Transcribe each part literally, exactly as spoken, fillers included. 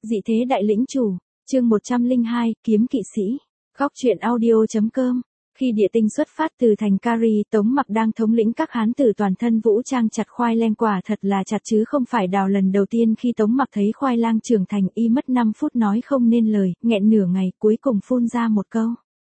Dị thế đại lĩnh chủ, chương một trăm lẻ hai, kiếm kỵ sĩ. Góc truyện audio.com. Khi địa tinh xuất phát từ thành Kari, Tống Mặc đang thống lĩnh các hán tử toàn thân vũ trang chặt khoai lang, quả thật là chặt chứ không phải đào. Lần đầu tiên khi Tống Mặc thấy khoai lang trưởng thành, y mất năm phút nói không nên lời, nghẹn nửa ngày, cuối cùng phun ra một câu.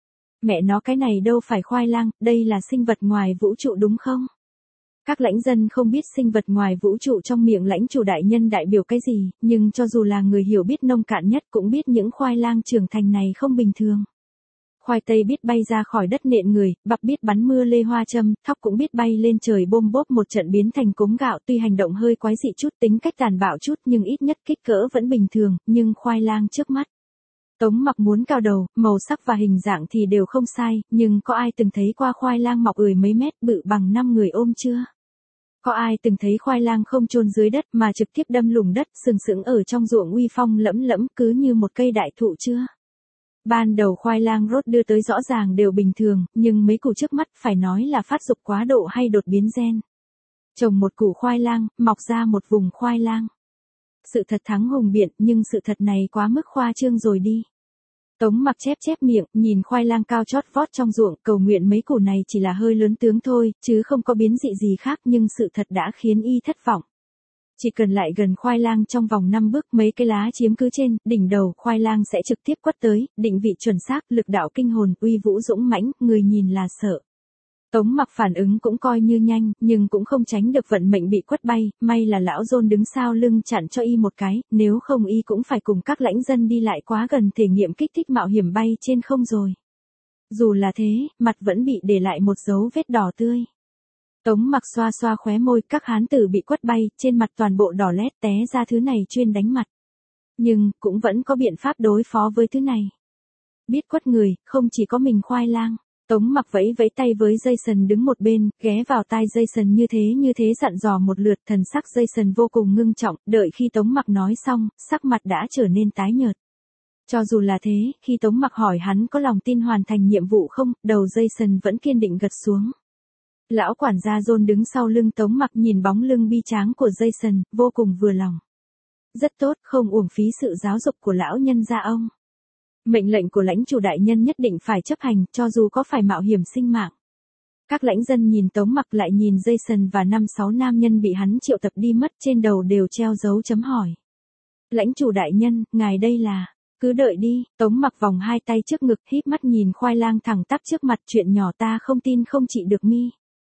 Mẹ nó, cái này đâu phải khoai lang, đây là sinh vật ngoài vũ trụ đúng không? Các lãnh dân không biết sinh vật ngoài vũ trụ trong miệng lãnh chủ đại nhân đại biểu cái gì, nhưng cho dù là người hiểu biết nông cạn nhất cũng biết những khoai lang trưởng thành này không bình thường. Khoai tây biết bay ra khỏi đất nện người, bắp biết bắn mưa lê hoa châm, thóc cũng biết bay lên trời bôm bốp một trận biến thành cốm gạo. Tuy hành động hơi quái dị chút, tính cách tàn bạo chút, nhưng ít nhất kích cỡ vẫn bình thường. Nhưng khoai lang trước mắt, Tống Mặc muốn cao đầu, màu sắc và hình dạng thì đều không sai, nhưng có ai từng thấy qua khoai lang mọc ười mấy mét bự bằng năm người ôm chưa? Có ai từng thấy khoai lang không chôn dưới đất mà trực tiếp đâm lủng đất, sừng sững ở trong ruộng uy phong lẫm lẫm cứ như một cây đại thụ chưa? Ban đầu khoai lang rốt đưa tới rõ ràng đều bình thường, nhưng mấy củ trước mắt phải nói là phát dục quá độ hay đột biến gen. Trồng một củ khoai lang, mọc ra một vùng khoai lang. Sự thật thắng hùng biện, nhưng sự thật này quá mức khoa trương rồi đi. Tống Mặc chép chép miệng, nhìn khoai lang cao chót vót trong ruộng, cầu nguyện mấy củ này chỉ là hơi lớn tướng thôi, chứ không có biến dị gì khác, nhưng sự thật đã khiến y thất vọng. Chỉ cần lại gần khoai lang trong vòng năm bước, mấy cái lá chiếm cứ trên đỉnh đầu, khoai lang sẽ trực tiếp quất tới, định vị chuẩn xác, lực đạo kinh hồn, uy vũ dũng mãnh, người nhìn là sợ. Tống Mặc phản ứng cũng coi như nhanh, nhưng cũng không tránh được vận mệnh bị quất bay, may là lão Dôn đứng sau lưng chặn cho y một cái, nếu không y cũng phải cùng các lãnh dân đi lại quá gần thể nghiệm kích thích mạo hiểm bay trên không rồi. Dù là thế, mặt vẫn bị để lại một dấu vết đỏ tươi. Tống Mặc xoa xoa khóe môi, các hán tử bị quất bay, trên mặt toàn bộ đỏ lét, té ra thứ này chuyên đánh mặt. Nhưng, cũng vẫn có biện pháp đối phó với thứ này. Biết quất người, không chỉ có mình khoai lang. Tống Mặc vẫy vẫy tay với Jason đứng một bên, ghé vào tai Jason như thế như thế dặn dò một lượt. Thần sắc Jason vô cùng ngưng trọng, đợi khi Tống Mặc nói xong, sắc mặt đã trở nên tái nhợt. Cho dù là thế, khi Tống Mặc hỏi hắn có lòng tin hoàn thành nhiệm vụ không, đầu Jason vẫn kiên định gật xuống. Lão quản gia John đứng sau lưng Tống Mặc nhìn bóng lưng bi tráng của Jason, vô cùng vừa lòng. Rất tốt, không uổng phí sự giáo dục của lão nhân gia ông. Mệnh lệnh của lãnh chủ đại nhân nhất định phải chấp hành, cho dù có phải mạo hiểm sinh mạng. Các lãnh dân nhìn Tống Mặc lại nhìn Jason và năm sáu nam nhân bị hắn triệu tập đi mất, trên đầu đều treo dấu chấm hỏi. Lãnh chủ đại nhân, ngài đây là... Cứ đợi đi. Tống Mặc vòng hai tay trước ngực, híp mắt nhìn khoai lang thẳng tắp trước mặt, chuyện nhỏ ta không tin không trị được mi.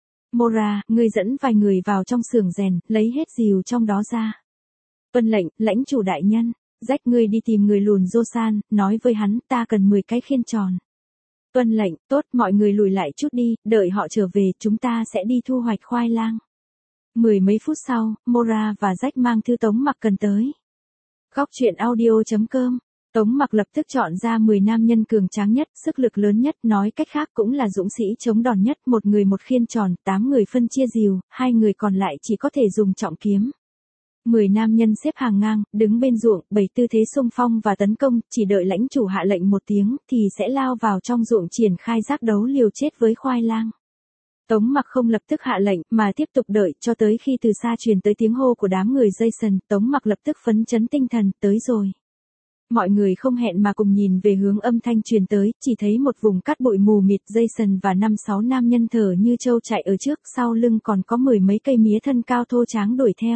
Mora, ngươi dẫn vài người vào trong xưởng rèn, lấy hết rìu trong đó ra. Tuân lệnh, lãnh chủ đại nhân. Rách, ngươi đi tìm người lùn Josan, nói với hắn ta cần mười cái khiên tròn. Tuân lệnh, tốt, mọi người lùi lại chút đi, đợi họ trở về chúng ta sẽ đi thu hoạch khoai lang. Mười mấy phút sau, Mora và Rách mang thư Tống Mặc cần tới. Góc truyện audio.com. Tống Mặc lập tức chọn ra mười nam nhân cường tráng nhất, sức lực lớn nhất, nói cách khác cũng là dũng sĩ chống đòn nhất, một người một khiên tròn, tám người phân chia rìu, hai người còn lại chỉ có thể dùng trọng kiếm. Mười nam nhân xếp hàng ngang, đứng bên ruộng, bày tư thế xung phong và tấn công, chỉ đợi lãnh chủ hạ lệnh một tiếng, thì sẽ lao vào trong ruộng triển khai giác đấu liều chết với khoai lang. Tống Mặc không lập tức hạ lệnh, mà tiếp tục đợi, cho tới khi từ xa truyền tới tiếng hô của đám người Jason, Tống Mặc lập tức phấn chấn tinh thần, tới rồi. Mọi người không hẹn mà cùng nhìn về hướng âm thanh truyền tới, chỉ thấy một vùng cát bụi mù mịt, Jason và năm sáu nam nhân thở như trâu chạy ở trước, sau lưng còn có mười mấy cây mía thân cao thô tráng đuổi theo.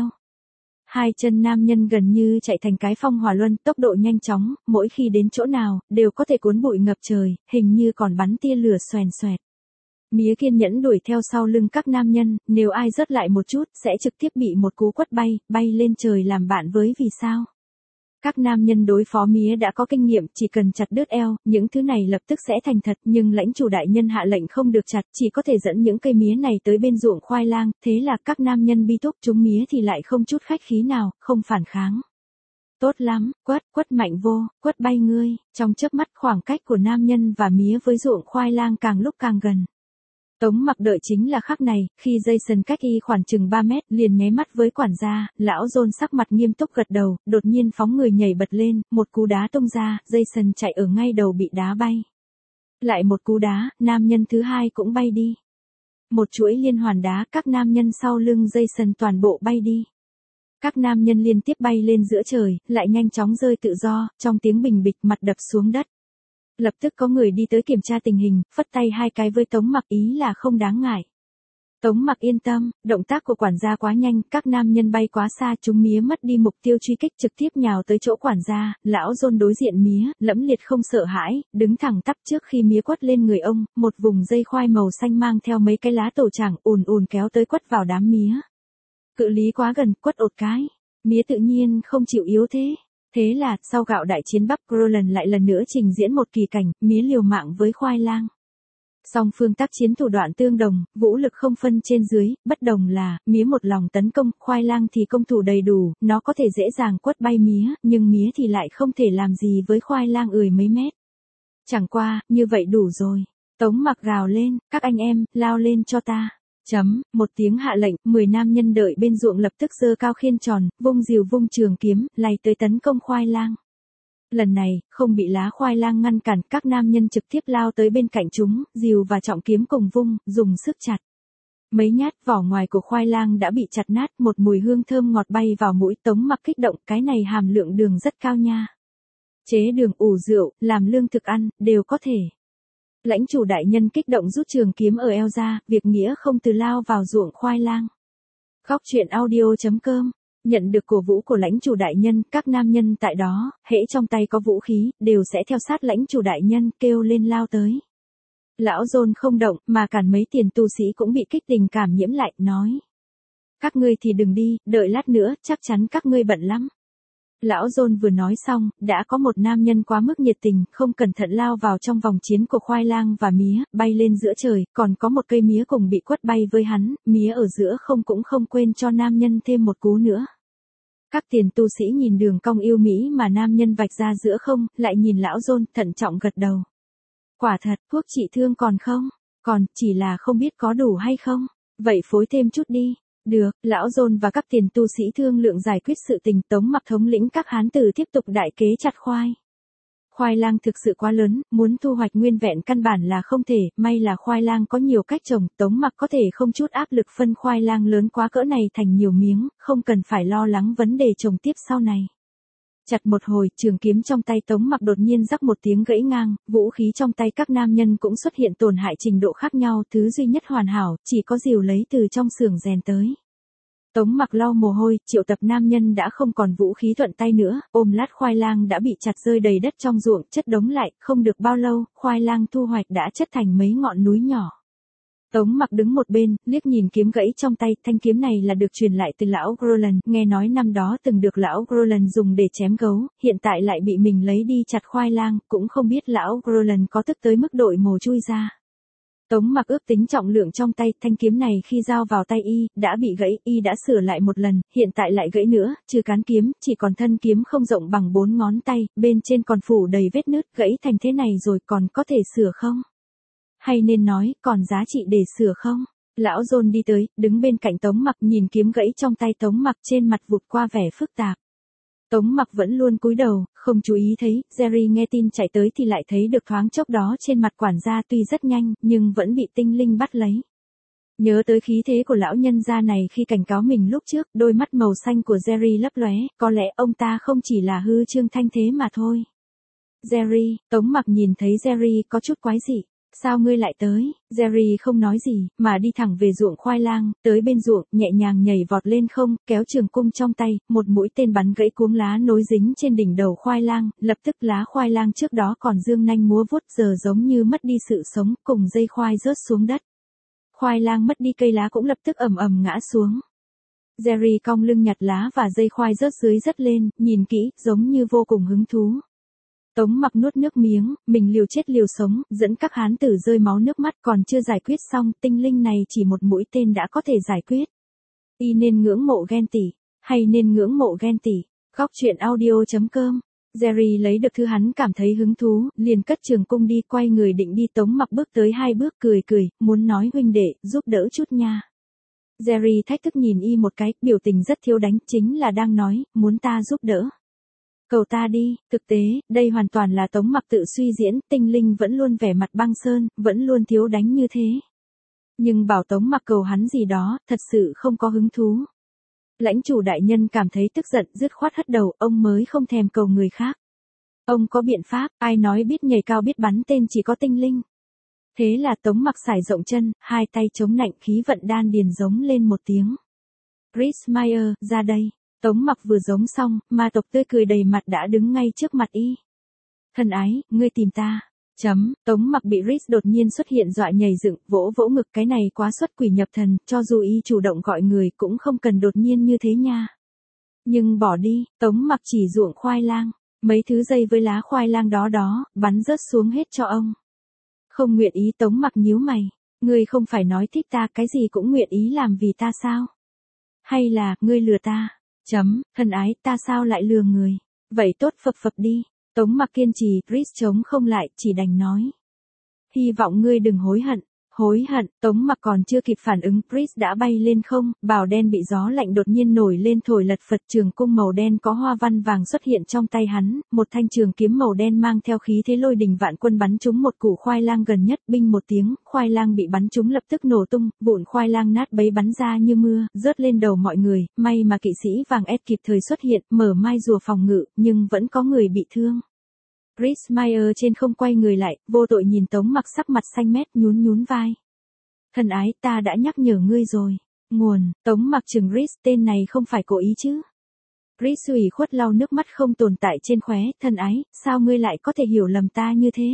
Hai chân nam nhân gần như chạy thành cái phong hỏa luân, tốc độ nhanh chóng, mỗi khi đến chỗ nào, đều có thể cuốn bụi ngập trời, hình như còn bắn tia lửa xoèn xoẹt. Mía kiên nhẫn đuổi theo sau lưng các nam nhân, nếu ai rớt lại một chút, sẽ trực tiếp bị một cú quất bay, bay lên trời làm bạn với vì sao. Các nam nhân đối phó mía đã có kinh nghiệm, chỉ cần chặt đứt eo, những thứ này lập tức sẽ thành thật, nhưng lãnh chủ đại nhân hạ lệnh không được chặt, chỉ có thể dẫn những cây mía này tới bên ruộng khoai lang, thế là các nam nhân bi thúc, chúng mía thì lại không chút khách khí nào, không phản kháng. Tốt lắm, quất, quất mạnh vô, quất bay ngươi, trong chớp mắt khoảng cách của nam nhân và mía với ruộng khoai lang càng lúc càng gần. Tống Mặc đợi chính là khắc này, khi Jason cách y khoảng chừng ba mét, liền nháy mắt với quản gia, lão John sắc mặt nghiêm túc gật đầu, đột nhiên phóng người nhảy bật lên, một cú đá tung ra, Jason chạy ở ngay đầu bị đá bay. Lại một cú đá, nam nhân thứ hai cũng bay đi. Một chuỗi liên hoàn đá, các nam nhân sau lưng Jason toàn bộ bay đi. Các nam nhân liên tiếp bay lên giữa trời, lại nhanh chóng rơi tự do, trong tiếng bình bịch mặt đập xuống đất. Lập tức có người đi tới kiểm tra tình hình, phất tay hai cái với Tống Mặc ý là không đáng ngại. Tống Mặc yên tâm, động tác của quản gia quá nhanh, các nam nhân bay quá xa, chúng mía mất đi mục tiêu truy kích trực tiếp nhào tới chỗ quản gia, lão John đối diện mía, lẫm liệt không sợ hãi, đứng thẳng tắp trước khi mía quất lên người ông, một vùng dây khoai màu xanh mang theo mấy cái lá tổ chảng ùn ùn kéo tới quất vào đám mía. Cự lý quá gần, quất ột cái, mía tự nhiên không chịu yếu thế. Thế là, sau gạo đại chiến Bắc Groland lại lần nữa trình diễn một kỳ cảnh, mía liều mạng với khoai lang. Song phương tác chiến thủ đoạn tương đồng, vũ lực không phân trên dưới, bất đồng là, mía một lòng tấn công, khoai lang thì công thủ đầy đủ, nó có thể dễ dàng quất bay mía, nhưng mía thì lại không thể làm gì với khoai lang ười mấy mét. Chẳng qua, như vậy đủ rồi. Tống Mặc gào lên, các anh em, lao lên cho ta. Chấm, một tiếng hạ lệnh, mười nam nhân đợi bên ruộng lập tức giơ cao khiên tròn, vung rìu vung trường kiếm, lay tới tấn công khoai lang. Lần này, không bị lá khoai lang ngăn cản, các nam nhân trực tiếp lao tới bên cạnh chúng, rìu và trọng kiếm cùng vung, dùng sức chặt. Mấy nhát vỏ ngoài của khoai lang đã bị chặt nát, một mùi hương thơm ngọt bay vào mũi. Tống Mặc kích động, cái này hàm lượng đường rất cao nha. Chế đường ủ rượu, làm lương thực ăn, đều có thể. Lãnh chủ đại nhân kích động rút trường kiếm ở eo ra, việc nghĩa không từ lao vào ruộng khoai lang. Góc truyện audio chấm com. Nhận được cổ vũ của lãnh chủ đại nhân, các nam nhân tại đó, hễ trong tay có vũ khí, đều sẽ theo sát lãnh chủ đại nhân, kêu lên lao tới. Lão John không động, mà cản mấy tiền tu sĩ cũng bị kích tình cảm nhiễm lại, nói. Các ngươi thì đừng đi, đợi lát nữa, chắc chắn các ngươi bận lắm. Lão John vừa nói xong, đã có một nam nhân quá mức nhiệt tình, không cẩn thận lao vào trong vòng chiến của khoai lang và mía, bay lên giữa trời, còn có một cây mía cùng bị quất bay với hắn, mía ở giữa không cũng không quên cho nam nhân thêm một cú nữa. Các tiền tu sĩ nhìn đường cong yêu mỹ mà nam nhân vạch ra giữa không, lại nhìn lão John, thận trọng gật đầu. Quả thật, thuốc trị thương còn không? Còn, chỉ là không biết có đủ hay không? Vậy phối thêm chút đi. Được, lão John và các tiền tu sĩ thương lượng giải quyết sự tình. Tống Mặc thống lĩnh các hán tử tiếp tục đại kế chặt khoai. Khoai lang thực sự quá lớn, muốn thu hoạch nguyên vẹn căn bản là không thể, may là khoai lang có nhiều cách trồng, Tống Mặc có thể không chút áp lực phân khoai lang lớn quá cỡ này thành nhiều miếng, không cần phải lo lắng vấn đề trồng tiếp sau này. Chặt một hồi, trường kiếm trong tay Tống Mặc đột nhiên rắc một tiếng gãy ngang, vũ khí trong tay các nam nhân cũng xuất hiện tổn hại trình độ khác nhau, thứ duy nhất hoàn hảo, chỉ có rìu lấy từ trong xưởng rèn tới. Tống Mặc lau mồ hôi, triệu tập nam nhân đã không còn vũ khí thuận tay nữa, ôm lát khoai lang đã bị chặt rơi đầy đất trong ruộng, chất đống lại, không được bao lâu, khoai lang thu hoạch đã chất thành mấy ngọn núi nhỏ. Tống Mặc đứng một bên, liếc nhìn kiếm gãy trong tay, thanh kiếm này là được truyền lại từ lão Groland, nghe nói năm đó từng được lão Groland dùng để chém gấu, hiện tại lại bị mình lấy đi chặt khoai lang, cũng không biết lão Groland có tức tới mức đội mồ chui ra. Tống Mặc ước tính trọng lượng trong tay, thanh kiếm này khi giao vào tay y, đã bị gãy, y đã sửa lại một lần, hiện tại lại gãy nữa, trừ cán kiếm, chỉ còn thân kiếm không rộng bằng bốn ngón tay, bên trên còn phủ đầy vết nứt, gãy thành thế này rồi còn có thể sửa không? Hay nên nói, còn giá trị để sửa không? Lão John đi tới, đứng bên cạnh Tống Mặc nhìn kiếm gãy trong tay Tống Mặc trên mặt vụt qua vẻ phức tạp. Tống Mặc vẫn luôn cúi đầu, không chú ý thấy, Jerry nghe tin chạy tới thì lại thấy được thoáng chốc đó trên mặt quản gia tuy rất nhanh, nhưng vẫn bị tinh linh bắt lấy. Nhớ tới khí thế của lão nhân gia này khi cảnh cáo mình lúc trước, đôi mắt màu xanh của Jerry lấp lóe, có lẽ ông ta không chỉ là hư trương thanh thế mà thôi. Jerry, Tống Mặc nhìn thấy Jerry có chút quái dị. Sao ngươi lại tới? Jerry không nói gì, mà đi thẳng về ruộng khoai lang, tới bên ruộng, nhẹ nhàng nhảy vọt lên không, kéo trường cung trong tay, một mũi tên bắn gãy cuống lá nối dính trên đỉnh đầu khoai lang, lập tức lá khoai lang trước đó còn dương nanh múa vuốt giờ giống như mất đi sự sống, cùng dây khoai rớt xuống đất. Khoai lang mất đi cây lá cũng lập tức ầm ầm ngã xuống. Jerry cong lưng nhặt lá và dây khoai rớt dưới rất lên, nhìn kỹ, giống như vô cùng hứng thú. Tống Mặc nuốt nước miếng, mình liều chết liều sống, dẫn các hán tử rơi máu nước mắt còn chưa giải quyết xong, tinh linh này chỉ một mũi tên đã có thể giải quyết. Y nên ngưỡng mộ ghen tị, hay nên ngưỡng mộ ghen tị, góc truyện audio chấm com. Jerry lấy được thứ hắn cảm thấy hứng thú, liền cất trường cung đi, quay người định đi. Tống Mặc bước tới hai bước cười cười, muốn nói huynh đệ, giúp đỡ chút nha. Jerry thách thức nhìn y một cái, biểu tình rất thiếu đánh, chính là đang nói, muốn ta giúp đỡ. Cầu ta đi, thực tế, đây hoàn toàn là Tống Mặc tự suy diễn, tinh linh vẫn luôn vẻ mặt băng sơn, vẫn luôn thiếu đánh như thế. Nhưng bảo Tống Mặc cầu hắn gì đó, thật sự không có hứng thú. Lãnh chủ đại nhân cảm thấy tức giận, dứt khoát hất đầu, ông mới không thèm cầu người khác. Ông có biện pháp, ai nói biết nhảy cao biết bắn tên chỉ có tinh linh. Thế là Tống Mặc sải rộng chân, hai tay chống nạnh, khí vận đan điền giống lên một tiếng. Chris Meyer, ra đây. Tống Mặc vừa giống xong, ma tộc tươi cười đầy mặt đã đứng ngay trước mặt y. Thân ái, ngươi tìm ta. Chấm, Tống Mặc bị Chris đột nhiên xuất hiện dọa nhảy dựng, vỗ vỗ ngực, cái này quá xuất quỷ nhập thần, cho dù y chủ động gọi người cũng không cần đột nhiên như thế nha. Nhưng bỏ đi, Tống Mặc chỉ ruộng khoai lang, mấy thứ dây với lá khoai lang đó đó, bắn rớt xuống hết cho ông. Không nguyện ý. Tống Mặc nhíu mày, ngươi không phải nói thích ta, cái gì cũng nguyện ý làm vì ta sao? Hay là, ngươi lừa ta? Chấm, thân ái, ta sao lại lừa người? Vậy tốt, phập phập đi. Tống Mặc kiên trì, Chris chống không lại, chỉ đành nói. Hy vọng ngươi đừng hối hận. Hối hận, Tống Mặc còn chưa kịp phản ứng, Chris đã bay lên không, bào đen bị gió lạnh đột nhiên nổi lên thổi lật phật, trường cung màu đen có hoa văn vàng xuất hiện trong tay hắn, một thanh trường kiếm màu đen mang theo khí thế lôi đình vạn quân bắn trúng một củ khoai lang gần nhất, binh một tiếng, khoai lang bị bắn trúng lập tức nổ tung, vụn khoai lang nát bấy bắn ra như mưa, rớt lên đầu mọi người, may mà kỵ sĩ vàng ép kịp thời xuất hiện, mở mai rùa phòng ngự, nhưng vẫn có người bị thương. Chris Meyer trên không quay người lại, vô tội nhìn Tống Mặc sắc mặt xanh mét, nhún nhún vai. Thân ái, ta đã nhắc nhở ngươi rồi. Nguồn, Tống Mặc chừng Chris, tên này không phải cố ý chứ. Chris ủy khuất lau nước mắt không tồn tại trên khóe, thân ái, sao ngươi lại có thể hiểu lầm ta như thế?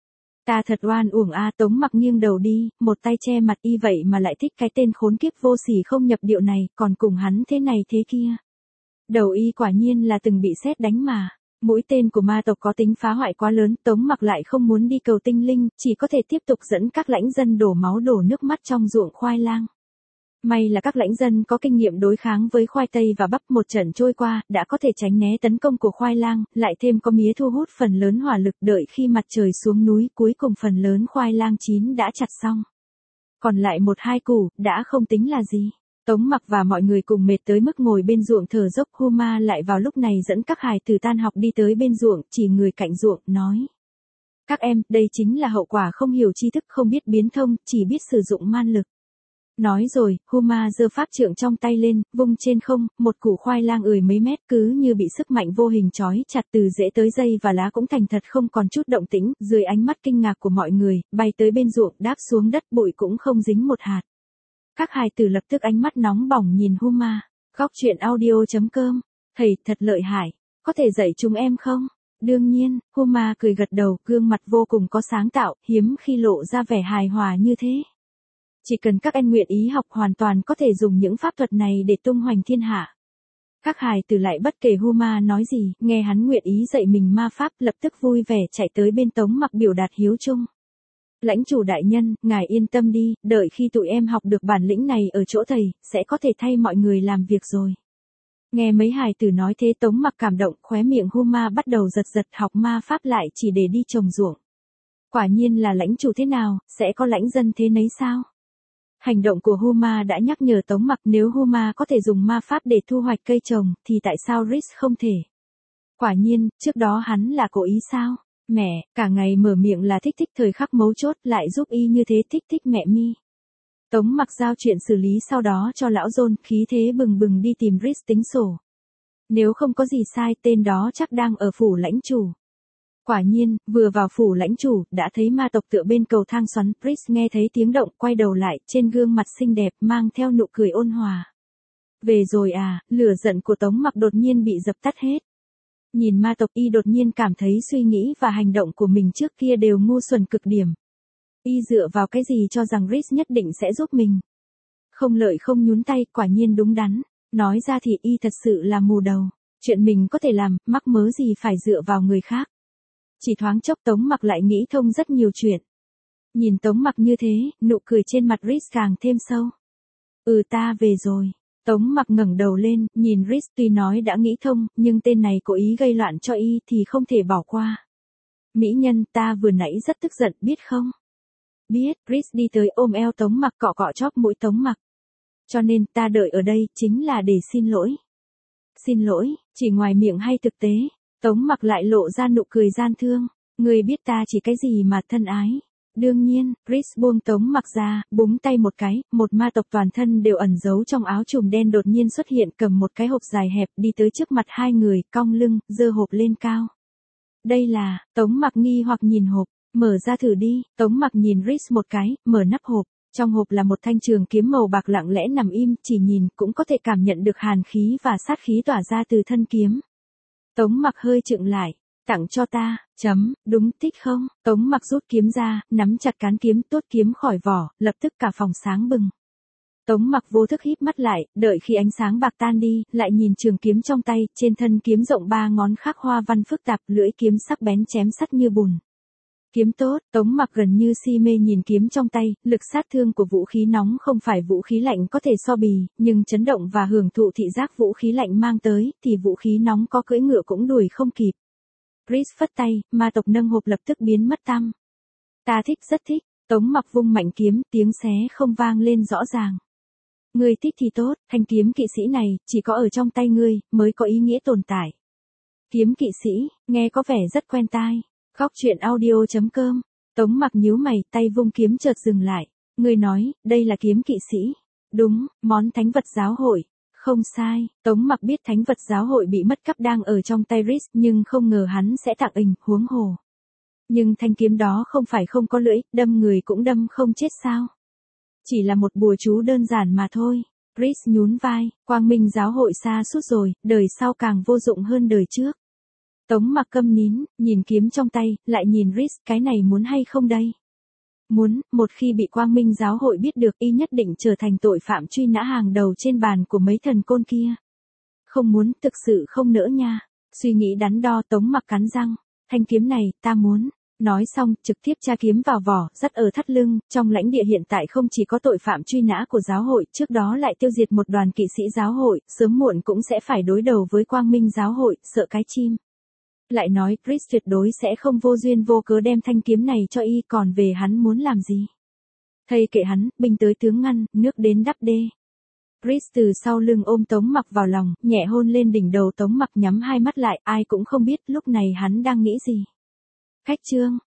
Ta thật oan uổng a. Tống Mặc nghiêng đầu đi, một tay che mặt, y vậy mà lại thích cái tên khốn kiếp vô sỉ không nhập điệu này, còn cùng hắn thế này thế kia. Đầu y quả nhiên là từng bị sét đánh mà. Mũi tên của ma tộc có tính phá hoại quá lớn, Tống Mặc lại không muốn đi cầu tinh linh, chỉ có thể tiếp tục dẫn các lãnh dân đổ máu đổ nước mắt trong ruộng khoai lang. May là các lãnh dân có kinh nghiệm đối kháng với khoai tây và bắp, một trận trôi qua, đã có thể tránh né tấn công của khoai lang, lại thêm có mía thu hút phần lớn hỏa lực, đợi khi mặt trời xuống núi, cuối cùng phần lớn khoai lang chín đã chặt xong. Còn lại một hai củ, đã không tính là gì. Tống Mặc và mọi người cùng mệt tới mức ngồi bên ruộng thở dốc, Huma lại vào lúc này dẫn các hài tử tan học đi tới bên ruộng, chỉ người cạnh ruộng, nói. Các em, đây chính là hậu quả không hiểu tri thức, không biết biến thông, chỉ biết sử dụng man lực. Nói rồi, Huma giơ pháp trượng trong tay lên, vung trên không, một củ khoai lang ười mấy mét cứ như bị sức mạnh vô hình trói chặt, từ rễ tới dây và lá cũng thành thật không còn chút động tĩnh, dưới ánh mắt kinh ngạc của mọi người, bay tới bên ruộng, đáp xuống đất, bụi cũng không dính một hạt. Các hài tử lập tức ánh mắt nóng bỏng nhìn Huma. Góc truyện audio chấm com. Thầy thật lợi hại. Có thể dạy chúng em không? Đương nhiên, Huma cười gật đầu, gương mặt vô cùng có sáng tạo, hiếm khi lộ ra vẻ hài hòa như thế. Chỉ cần các em nguyện ý học, hoàn toàn có thể dùng những pháp thuật này để tung hoành thiên hạ. Các hài tử lại bất kể Huma nói gì, nghe hắn nguyện ý dạy mình ma pháp, lập tức vui vẻ chạy tới bên Tống Mặc biểu đạt hiếu chung. Lãnh chủ đại nhân, ngài yên tâm đi, đợi khi tụi em học được bản lĩnh này ở chỗ thầy, sẽ có thể thay mọi người làm việc rồi. Nghe mấy hài tử nói thế, Tống Mặc cảm động, khóe miệng Huma bắt đầu giật giật, học ma pháp lại chỉ để đi trồng ruộng. Quả nhiên là lãnh chủ thế nào, sẽ có lãnh dân thế nấy sao? Hành động của Huma đã nhắc nhở Tống Mặc, nếu Huma có thể dùng ma pháp để thu hoạch cây trồng, thì tại sao Rhys không thể? Quả nhiên, trước đó hắn là cố ý sao? Mẹ, cả ngày mở miệng là thích thích, thời khắc mấu chốt lại giúp y như thế, thích thích mẹ mi. Tống Mặc giao chuyện xử lý sau đó cho lão John, khí thế bừng bừng đi tìm Rhys tính sổ. Nếu không có gì sai, tên đó chắc đang ở phủ lãnh chủ. Quả nhiên, vừa vào phủ lãnh chủ, đã thấy ma tộc tựa bên cầu thang xoắn. Rhys nghe thấy tiếng động, quay đầu lại, trên gương mặt xinh đẹp mang theo nụ cười ôn hòa. Về rồi à, lửa giận của Tống Mặc đột nhiên bị dập tắt hết. Nhìn ma tộc, y đột nhiên cảm thấy suy nghĩ và hành động của mình trước kia đều ngu xuẩn cực điểm. Y dựa vào cái gì cho rằng Rhys nhất định sẽ giúp mình? Không lợi không nhún tay, quả nhiên đúng đắn. Nói ra thì y thật sự là mù đầu. Chuyện mình có thể làm, mắc mớ gì phải dựa vào người khác. Chỉ thoáng chốc Tống Mặc lại nghĩ thông rất nhiều chuyện. Nhìn Tống Mặc như thế, nụ cười trên mặt Rhys càng thêm sâu. Ừ, ta về rồi. Tống Mặc ngẩng đầu lên, nhìn Rhys, tuy nói đã nghĩ thông, nhưng tên này cố ý gây loạn cho y thì không thể bỏ qua. Mỹ nhân, ta vừa nãy rất tức giận, biết không? Biết. Rhys đi tới ôm eo Tống Mặc, cọ cọ chóp mũi Tống Mặc. Cho nên, ta đợi ở đây, chính là để xin lỗi. Xin lỗi, chỉ ngoài miệng hay thực tế? Tống Mặc lại lộ ra nụ cười gian thương. Ngươi biết ta chỉ cái gì mà thân ái. Đương nhiên, Chris buông Tống Mặc ra, búng tay một cái, một ma tộc toàn thân đều ẩn giấu trong áo trùm đen đột nhiên xuất hiện cầm một cái hộp dài hẹp đi tới trước mặt hai người, cong lưng, giơ hộp lên cao. Đây là, Tống Mặc nghi hoặc nhìn hộp, mở ra thử đi, Tống Mặc nhìn Chris một cái, mở nắp hộp. Trong hộp là một thanh trường kiếm màu bạc lặng lẽ nằm im, chỉ nhìn cũng có thể cảm nhận được hàn khí và sát khí tỏa ra từ thân kiếm. Tống Mặc hơi chững lại, tặng cho ta, chấm, đúng thích không? Tống Mặc rút kiếm ra, nắm chặt cán kiếm, tuốt kiếm khỏi vỏ, lập tức cả phòng sáng bừng. Tống Mặc vô thức híp mắt lại, đợi khi ánh sáng bạc tan đi, lại nhìn trường kiếm trong tay, trên thân kiếm rộng ba ngón khắc hoa văn phức tạp, lưỡi kiếm sắc bén chém sắt như bùn. Kiếm tốt, Tống Mặc gần như si mê nhìn kiếm trong tay, lực sát thương của vũ khí nóng không phải vũ khí lạnh có thể so bì, nhưng chấn động và hưởng thụ thị giác vũ khí lạnh mang tới, thì vũ khí nóng có cưỡi ngựa cũng đuổi không kịp. Chris phất tay, ma tộc nâng hộp lập tức biến mất tăm. Ta thích rất thích, Tống Mặc vung mạnh kiếm, tiếng xé không vang lên rõ ràng. Ngươi thích thì tốt, thanh kiếm kỵ sĩ này, chỉ có ở trong tay ngươi, mới có ý nghĩa tồn tại. Kiếm kỵ sĩ, nghe có vẻ rất quen tai. Góc truyện audio chấm com. Tống Mặc nhíu mày, tay vung kiếm chợt dừng lại. Ngươi nói, đây là kiếm kỵ sĩ. Đúng, món thánh vật giáo hội. Không sai, Tống Mặc biết thánh vật giáo hội bị mất cắp đang ở trong tay Chris, nhưng không ngờ hắn sẽ tặng ình, huống hồ. Nhưng thanh kiếm đó không phải không có lưỡi, đâm người cũng đâm không chết sao. Chỉ là một bùa chú đơn giản mà thôi. Chris nhún vai, quang minh giáo hội xa suốt rồi, đời sau càng vô dụng hơn đời trước. Tống Mặc câm nín, nhìn kiếm trong tay, lại nhìn Chris, cái này muốn hay không đây? Muốn, một khi bị quang minh giáo hội biết được y nhất định trở thành tội phạm truy nã hàng đầu trên bàn của mấy thần côn kia. Không muốn, thực sự không nỡ nha. Suy nghĩ đắn đo, Tống Mặc cắn răng. Thanh kiếm này, ta muốn. Nói xong, trực tiếp tra kiếm vào vỏ, dắt ở thắt lưng, trong lãnh địa hiện tại không chỉ có tội phạm truy nã của giáo hội, trước đó lại tiêu diệt một đoàn kỵ sĩ giáo hội, sớm muộn cũng sẽ phải đối đầu với quang minh giáo hội, sợ cái chim. Lại nói, Chris tuyệt đối sẽ không vô duyên vô cớ đem thanh kiếm này cho y, còn về hắn muốn làm gì. Thầy kệ hắn, binh tới tướng ngăn, nước đến đắp đê. Chris từ sau lưng ôm Tống Mặc vào lòng, nhẹ hôn lên đỉnh đầu Tống Mặc nhắm hai mắt lại, ai cũng không biết lúc này hắn đang nghĩ gì. Khách trương,